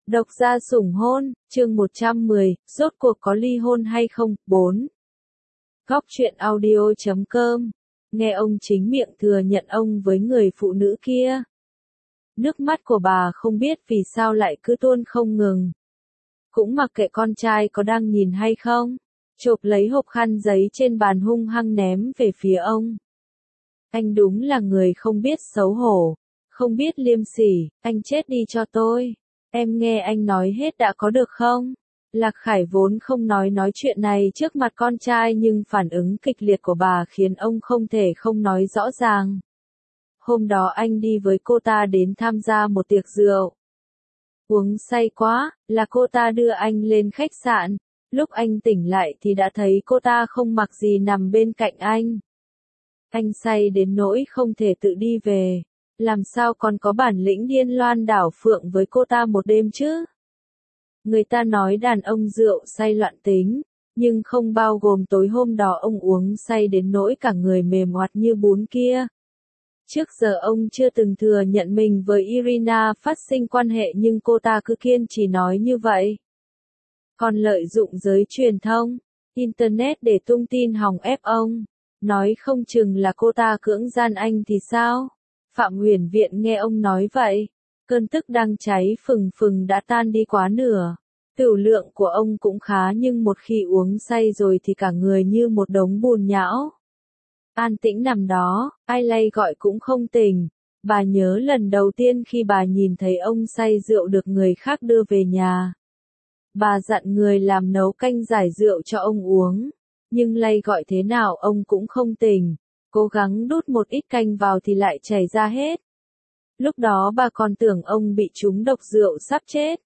Độc gia sủng hôn, chương 110, rốt cuộc có ly hôn hay không? 4. Góc truyện audio.com. Nghe ông chính miệng thừa nhận ông với người phụ nữ kia. Nước mắt của bà không biết vì sao lại cứ tuôn không ngừng. Cũng mặc kệ con trai có đang nhìn hay không. Chộp lấy hộp khăn giấy trên bàn hung hăng ném về phía ông. Anh đúng là người không biết xấu hổ, không biết liêm sỉ, anh chết đi cho tôi. Em nghe anh nói hết đã có được không? Lạc Khải vốn không nói chuyện này trước mặt con trai nhưng phản ứng kịch liệt của bà khiến ông không thể không nói rõ ràng. Hôm đó anh đi với cô ta đến tham gia một tiệc rượu. Uống say quá, là cô ta đưa anh lên khách sạn. Lúc anh tỉnh lại thì đã thấy cô ta không mặc gì nằm bên cạnh anh. Anh say đến nỗi không thể tự đi về. Làm sao còn có bản lĩnh điên loan đảo phượng với cô ta một đêm chứ? Người ta nói đàn ông rượu say loạn tính, nhưng không bao gồm tối hôm đó ông uống say đến nỗi cả người mềm oặt như bún kia. Trước giờ ông chưa từng thừa nhận mình với Irina phát sinh quan hệ nhưng cô ta cứ kiên trì nói như vậy. Còn lợi dụng giới truyền thông, Internet để tung tin hòng ép ông, nói không chừng là cô ta cưỡng gian anh thì sao? Phạm Huyền Viện nghe ông nói vậy, cơn tức đang cháy phừng phừng đã tan đi quá nửa. Tửu lượng của ông cũng khá nhưng một khi uống say rồi thì cả người như một đống bùn nhão. An tĩnh nằm đó, ai lay gọi cũng không tỉnh. Bà nhớ lần đầu tiên khi bà nhìn thấy ông say rượu được người khác đưa về nhà. Bà dặn người làm nấu canh giải rượu cho ông uống, nhưng lay gọi thế nào ông cũng không tỉnh. Cố gắng đút một ít canh vào thì lại chảy ra hết. Lúc đó bà còn tưởng ông bị trúng độc rượu sắp chết.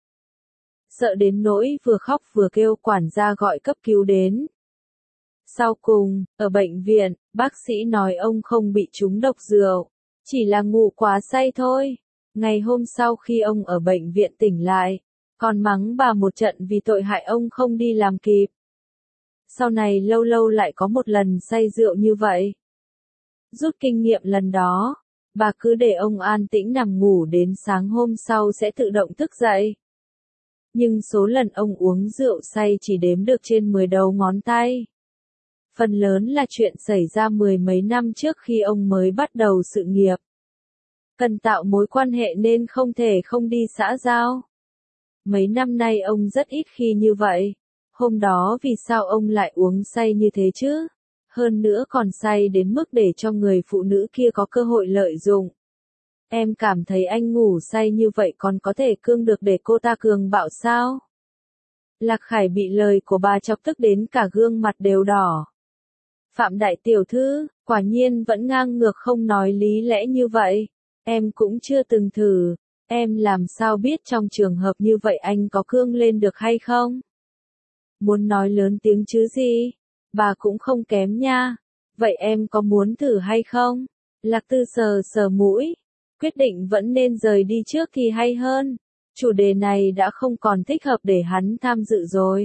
Sợ đến nỗi vừa khóc vừa kêu quản gia gọi cấp cứu đến. Sau cùng, ở bệnh viện, bác sĩ nói ông không bị trúng độc rượu, chỉ là ngủ quá say thôi. Ngày hôm sau khi ông ở bệnh viện tỉnh lại, còn mắng bà một trận vì tội hại ông không đi làm kịp. Sau này lâu lâu lại có một lần say rượu như vậy. Rút kinh nghiệm lần đó, bà cứ để ông an tĩnh nằm ngủ đến sáng hôm sau sẽ tự động thức dậy. Nhưng số lần ông uống rượu say chỉ đếm được trên 10 đầu ngón tay. Phần lớn là chuyện xảy ra mười mấy năm trước khi ông mới bắt đầu sự nghiệp. Cần tạo mối quan hệ nên không thể không đi xã giao. Mấy năm nay ông rất ít khi như vậy. Hôm đó vì sao ông lại uống say như thế chứ? Hơn nữa còn say đến mức để cho người phụ nữ kia có cơ hội lợi dụng. Em cảm thấy anh ngủ say như vậy còn có thể cương được để cô ta cường bạo sao? Lạc Khải bị lời của bà chọc tức đến cả gương mặt đều đỏ. Phạm đại tiểu thư, quả nhiên vẫn ngang ngược không nói lý lẽ như vậy. Em cũng chưa từng thử, em làm sao biết trong trường hợp như vậy anh có cương lên được hay không? Muốn nói lớn tiếng chứ gì? Bà cũng không kém nha. Vậy em có muốn thử hay không? Lạc Tư sờ sờ mũi. Quyết định vẫn nên rời đi trước thì hay hơn. Chủ đề này đã không còn thích hợp để hắn tham dự rồi.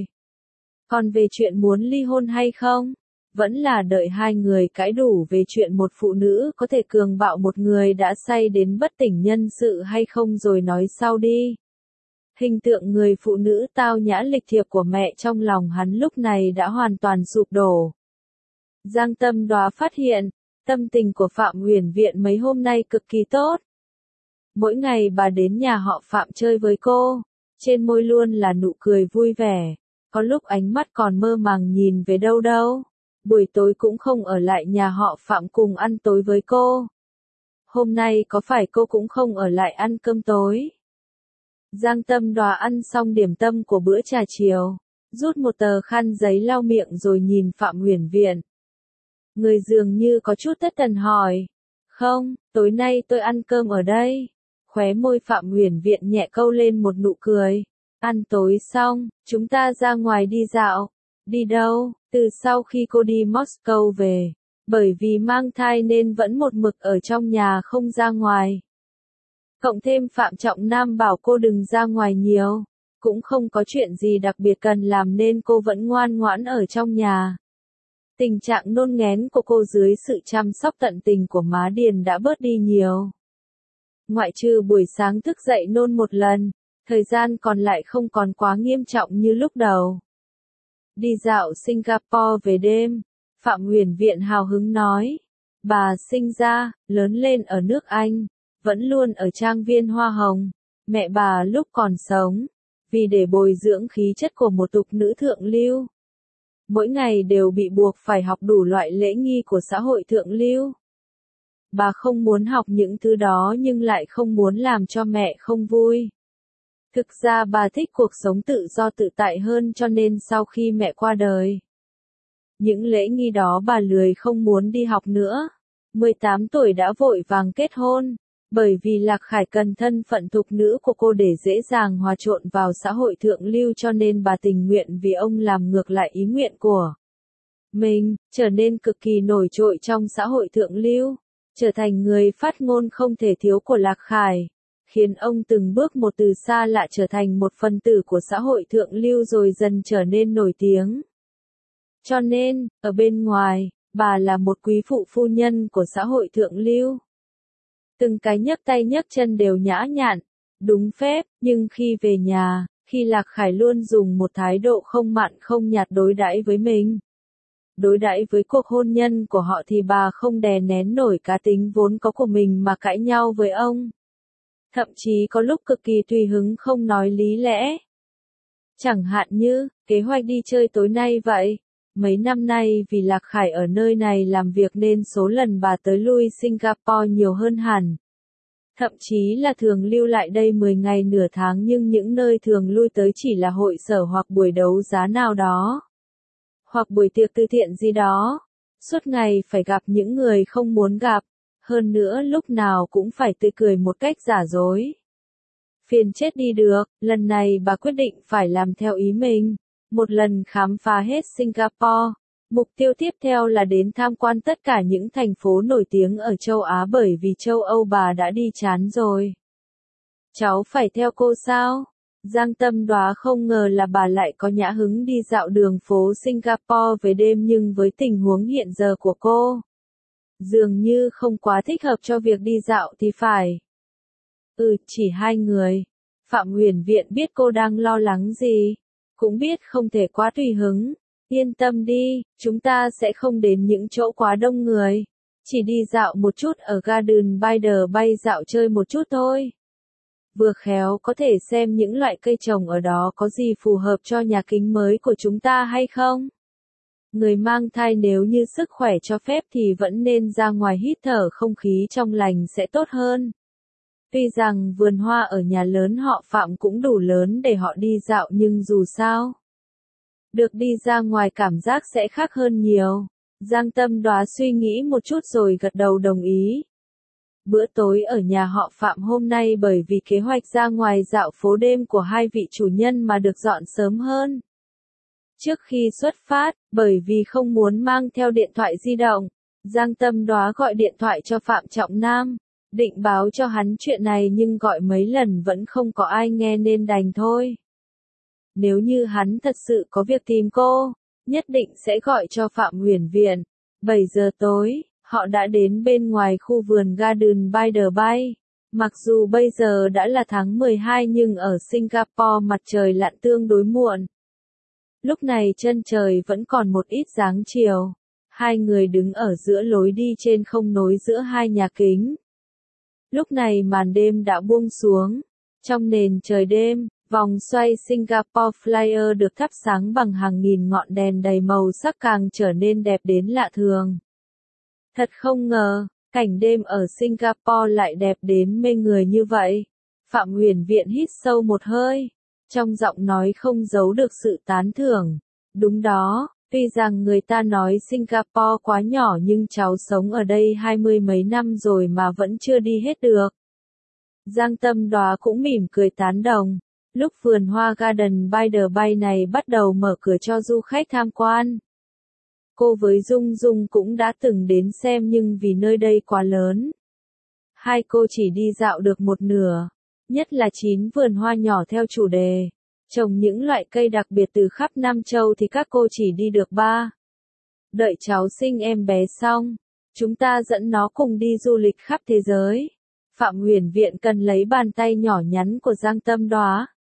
Còn về chuyện muốn ly hôn hay không? Vẫn là đợi hai người cãi đủ về chuyện một phụ nữ có thể cường bạo một người đã say đến bất tỉnh nhân sự hay không rồi nói sau đi. Hình tượng người phụ nữ tao nhã lịch thiệp của mẹ trong lòng hắn lúc này đã hoàn toàn sụp đổ. Giang Tâm Đoá phát hiện, tâm tình của Phạm Huyền Viện mấy hôm nay cực kỳ tốt. Mỗi ngày bà đến nhà họ Phạm chơi với cô, trên môi luôn là nụ cười vui vẻ, có lúc ánh mắt còn mơ màng nhìn về đâu đâu. Buổi tối cũng không ở lại nhà họ Phạm cùng ăn tối với cô. Hôm nay có phải cô cũng không ở lại ăn cơm tối? Giang Tâm Đoá ăn xong điểm tâm của bữa trà chiều, rút một tờ khăn giấy lau miệng rồi nhìn Phạm Huyền Viện. Người dường như có chút thất thần hỏi. Không, tối nay tôi ăn cơm ở đây. Khóe môi Phạm Huyền Viện nhẹ câu lên một nụ cười. Ăn tối xong, chúng ta ra ngoài đi dạo. Đi đâu? Từ sau khi cô đi Moscow về, bởi vì mang thai nên vẫn một mực ở trong nhà không ra ngoài. Cộng thêm Phạm Trọng Nam bảo cô đừng ra ngoài nhiều, cũng không có chuyện gì đặc biệt cần làm nên cô vẫn ngoan ngoãn ở trong nhà. Tình trạng nôn nghén của cô dưới sự chăm sóc tận tình của má Điền đã bớt đi nhiều. Ngoại trừ buổi sáng thức dậy nôn một lần, Thời gian còn lại không còn quá nghiêm trọng như lúc đầu. Đi dạo Singapore về đêm, Phạm Huyền Viện hào hứng nói. Bà sinh ra, lớn lên ở nước Anh, vẫn luôn ở trang viên Hoa Hồng. Mẹ bà lúc còn sống, vì để bồi dưỡng khí chất của một tục nữ thượng lưu, mỗi ngày đều bị buộc phải học đủ loại lễ nghi của xã hội thượng lưu. Bà không muốn học những thứ đó nhưng lại không muốn làm cho mẹ không vui. Thực ra bà thích cuộc sống tự do tự tại hơn cho nên sau khi mẹ qua đời, những lễ nghi đó bà lười không muốn đi học nữa. 18 tuổi đã vội vàng kết hôn, bởi vì Lạc Khải cần thân phận thục nữ của cô để dễ dàng hòa trộn vào xã hội thượng lưu cho nên bà tình nguyện vì ông làm ngược lại ý nguyện của mình, trở nên cực kỳ nổi trội trong xã hội thượng lưu, trở thành người phát ngôn không thể thiếu của Lạc Khải, khiến ông từng bước một từ xa lạ trở thành một phần tử của xã hội thượng lưu rồi dần trở nên nổi tiếng. Cho nên, ở bên ngoài, bà là một quý phụ phu nhân của xã hội thượng lưu. Từng cái nhấc tay nhấc chân đều nhã nhặn, đúng phép, nhưng khi về nhà, khi Lạc Khải luôn dùng một thái độ không mặn không nhạt đối đãi với mình. Đối đãi với cuộc hôn nhân của họ thì bà không đè nén nổi cá tính vốn có của mình mà cãi nhau với ông. Thậm chí có lúc cực kỳ tùy hứng không nói lý lẽ. Chẳng hạn như, kế hoạch đi chơi tối nay vậy. Mấy năm nay vì Lạc Khải ở nơi này làm việc nên số lần bà tới lui Singapore nhiều hơn hẳn. Thậm chí là thường lưu lại đây 10 ngày nửa tháng nhưng những nơi thường lui tới chỉ là hội sở hoặc buổi đấu giá nào đó. Hoặc buổi tiệc từ thiện gì đó. Suốt ngày phải gặp những người không muốn gặp. Hơn nữa lúc nào cũng phải tươi cười một cách giả dối. Phiền chết đi được, lần này bà quyết định phải làm theo ý mình. Một lần khám phá hết Singapore. Mục tiêu tiếp theo là đến tham quan tất cả những thành phố nổi tiếng ở châu Á bởi vì châu Âu bà đã đi chán rồi. Cháu phải theo cô sao? Giang Tâm Đoá không ngờ là bà lại có nhã hứng đi dạo đường phố Singapore về đêm nhưng với tình huống hiện giờ của cô, dường như không quá thích hợp cho việc đi dạo thì phải. Chỉ 2 người. Phạm Huyền Viện biết cô đang lo lắng gì. Cũng biết không thể quá tùy hứng. Yên tâm đi, chúng ta sẽ không đến những chỗ quá đông người. Chỉ đi dạo một chút ở Garden by the Bay dạo chơi một chút thôi. Vừa khéo có thể xem những loại cây trồng ở đó có gì phù hợp cho nhà kính mới của chúng ta hay không. Người mang thai nếu như sức khỏe cho phép thì vẫn nên ra ngoài hít thở không khí trong lành sẽ tốt hơn. Tuy rằng vườn hoa ở nhà lớn họ Phạm cũng đủ lớn để họ đi dạo nhưng dù sao, được đi ra ngoài cảm giác sẽ khác hơn nhiều. Giang Tâm Đoá suy nghĩ một chút rồi gật đầu đồng ý. Bữa tối ở nhà họ Phạm hôm nay bởi vì kế hoạch ra ngoài dạo phố đêm của hai vị chủ nhân mà được dọn sớm hơn. Trước khi xuất phát, bởi vì không muốn mang theo điện thoại di động, Giang Tâm Đoá gọi điện thoại cho Phạm Trọng Nam, định báo cho hắn chuyện này nhưng gọi mấy lần vẫn không có ai nghe nên đành thôi. Nếu như hắn thật sự có việc tìm cô, nhất định sẽ gọi cho Phạm Huyền Viện. 7 giờ tối, họ đã đến bên ngoài khu vườn Garden by the Bay. Mặc dù bây giờ đã là tháng 12 nhưng ở Singapore mặt trời lặn tương đối muộn. Lúc này chân trời vẫn còn một ít dáng chiều. Hai người đứng ở giữa lối đi trên không nối giữa hai nhà kính. Lúc này màn đêm đã buông xuống. Trong nền trời đêm, vòng xoay Singapore Flyer được thắp sáng bằng hàng nghìn ngọn đèn đầy màu sắc càng trở nên đẹp đến lạ thường. Thật không ngờ, cảnh đêm ở Singapore lại đẹp đến mê người như vậy. Phạm Huyền Viện hít sâu một hơi. Trong giọng nói không giấu được sự tán thưởng. Đúng đó, tuy rằng người ta nói Singapore quá nhỏ nhưng cháu sống ở đây 20 mấy năm rồi mà vẫn chưa đi hết được. Giang Tâm Đoá cũng mỉm cười tán đồng. Lúc vườn hoa Garden by the Bay này bắt đầu mở cửa cho du khách tham quan. Cô với Dung Dung cũng đã từng đến xem nhưng vì nơi đây quá lớn. Hai cô chỉ đi dạo được một nửa. Nhất là 9 vườn hoa nhỏ theo chủ đề. Trồng những loại cây đặc biệt từ khắp Nam Châu thì các cô chỉ đi được 3. Đợi cháu sinh em bé xong, chúng ta dẫn nó cùng đi du lịch khắp thế giới. Phạm Huyền Viện cần lấy bàn tay nhỏ nhắn của Giang Tâm Đoá,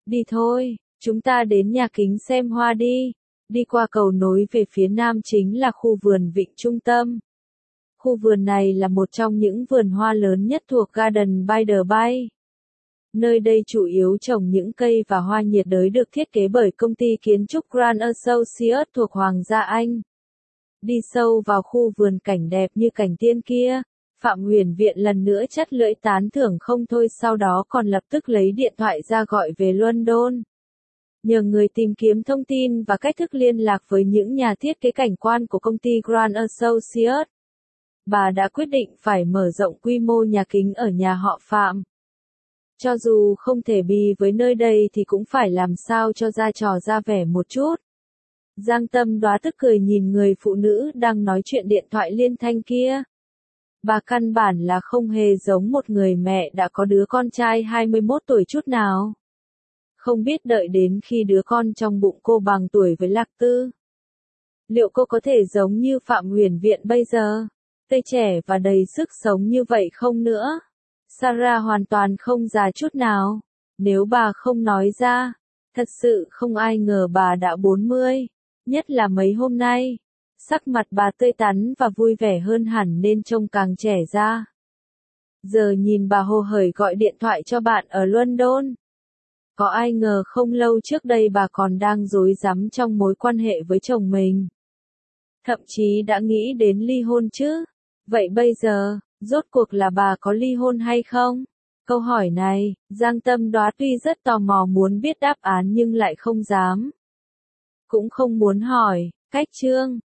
Đi thôi, chúng ta đến nhà kính xem hoa đi. Đi qua cầu nối về phía nam chính là khu vườn Vịnh Trung Tâm. Khu vườn này là một trong những vườn hoa lớn nhất thuộc Garden by the Bay. Nơi đây chủ yếu trồng những cây và hoa nhiệt đới được thiết kế bởi công ty kiến trúc Grand Associates thuộc Hoàng gia Anh. Đi sâu vào khu vườn cảnh đẹp như cảnh tiên kia, Phạm Huyền Viện lần nữa chắt lưỡi tán thưởng không thôi, sau đó còn lập tức lấy điện thoại ra gọi về London. Nhờ người tìm kiếm thông tin và cách thức liên lạc với những nhà thiết kế cảnh quan của công ty Grand Associates. Bà đã quyết định phải mở rộng quy mô nhà kính ở nhà họ Phạm. Cho dù không thể bì với nơi đây thì cũng phải làm sao cho ra trò ra vẻ một chút. Giang Tâm Đoá tức cười nhìn người phụ nữ đang nói chuyện điện thoại liên thanh kia. Bà căn bản là không hề giống một người mẹ đã có đứa con trai 21 tuổi chút nào. Không biết đợi đến khi đứa con trong bụng cô bằng tuổi với Lạc Tư, liệu cô có thể giống như Phạm Huyền Viện bây giờ, tươi trẻ và đầy sức sống như vậy không nữa? Sarah hoàn toàn không già chút nào. Nếu bà không nói ra, thật sự không ai ngờ bà đã 40, nhất là mấy hôm nay. Sắc mặt bà tươi tắn và vui vẻ hơn hẳn nên trông càng trẻ ra. Giờ nhìn bà hồ hởi gọi điện thoại cho bạn ở London. Có ai ngờ không lâu trước đây bà còn đang rối rắm trong mối quan hệ với chồng mình. Thậm chí đã nghĩ đến ly hôn chứ. Vậy bây giờ, rốt cuộc là bà có ly hôn hay không? Câu hỏi này, Giang Tâm Đoá tuy rất tò mò muốn biết đáp án nhưng lại không dám. Cũng không muốn hỏi. Cách chương